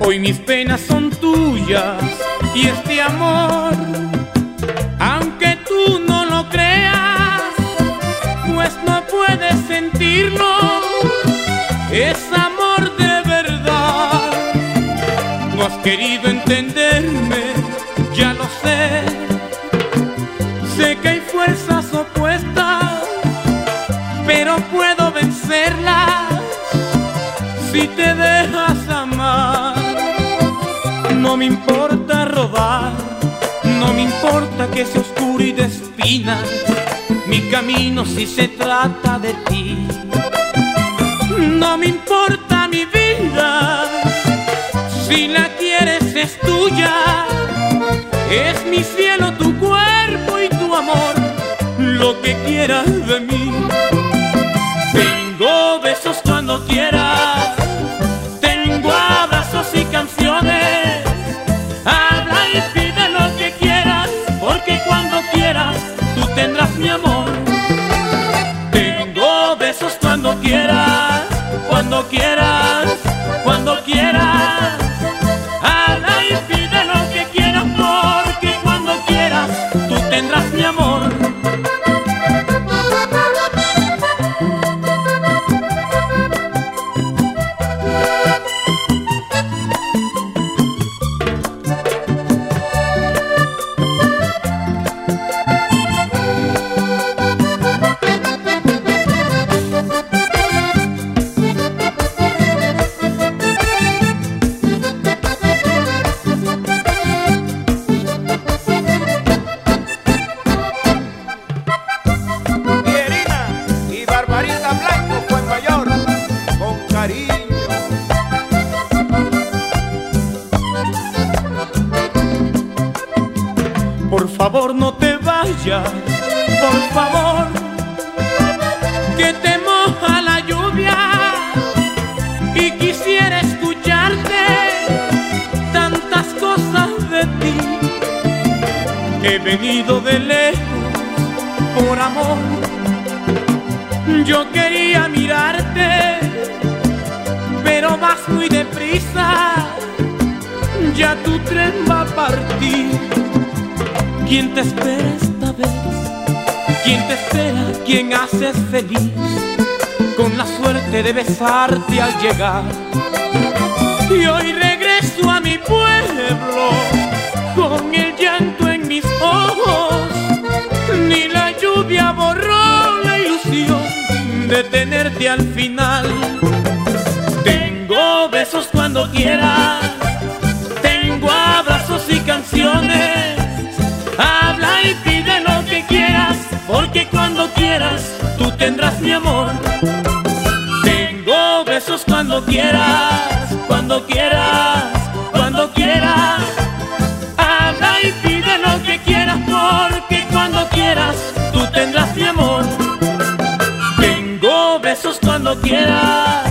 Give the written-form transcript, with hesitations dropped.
Hoy mis penas son tuyas y este amor, aunque tú no lo creas, pues no puedes sentirlo, es amor de verdad. No has querido entenderme, ya lo sé. Sé que hay fuerzas opuestas, pero puedo vencerlas si te dejas amar. No me importa robar, no me importa que sea oscuro y de espinas mi camino si se trata de ti. No me importa mi vida, si la quieres es tuya. Es mi cielo tu cuerpo y tu amor, lo que quieras de mí. Tengo besos cuando quieras, tengo abrazos y canciones. Habla y pide lo que quieras, porque cuando quieras tú tendrás mi amor. Tengo besos cuando quieras, cuando quieras, cuando quieras. Habla y pide lo que quieras, porque cuando quieras tú tendrás mi amor. Por favor no te vayas, por favor, que te moja la lluvia y quisiera escucharte tantas cosas de ti. He venido de lejos por amor, yo quería mirarte, pero vas muy deprisa, ya tu tren va a partir. ¿Quién te espera esta vez? ¿Quién te espera? ¿Quién haces feliz? Con la suerte de besarte al llegar. Y hoy regreso a mi pueblo con el llanto en mis ojos. Ni la lluvia borró la ilusión de tenerte al final. Tengo besos cuando quieras, tengo abrazos y canciones. Habla y pide lo que quieras, porque cuando quieras tú tendrás mi amor. Tengo besos cuando quieras, cuando quieras, cuando quieras. Habla y pide lo que quieras, porque cuando quieras tú tendrás mi amor. Tengo besos cuando quieras,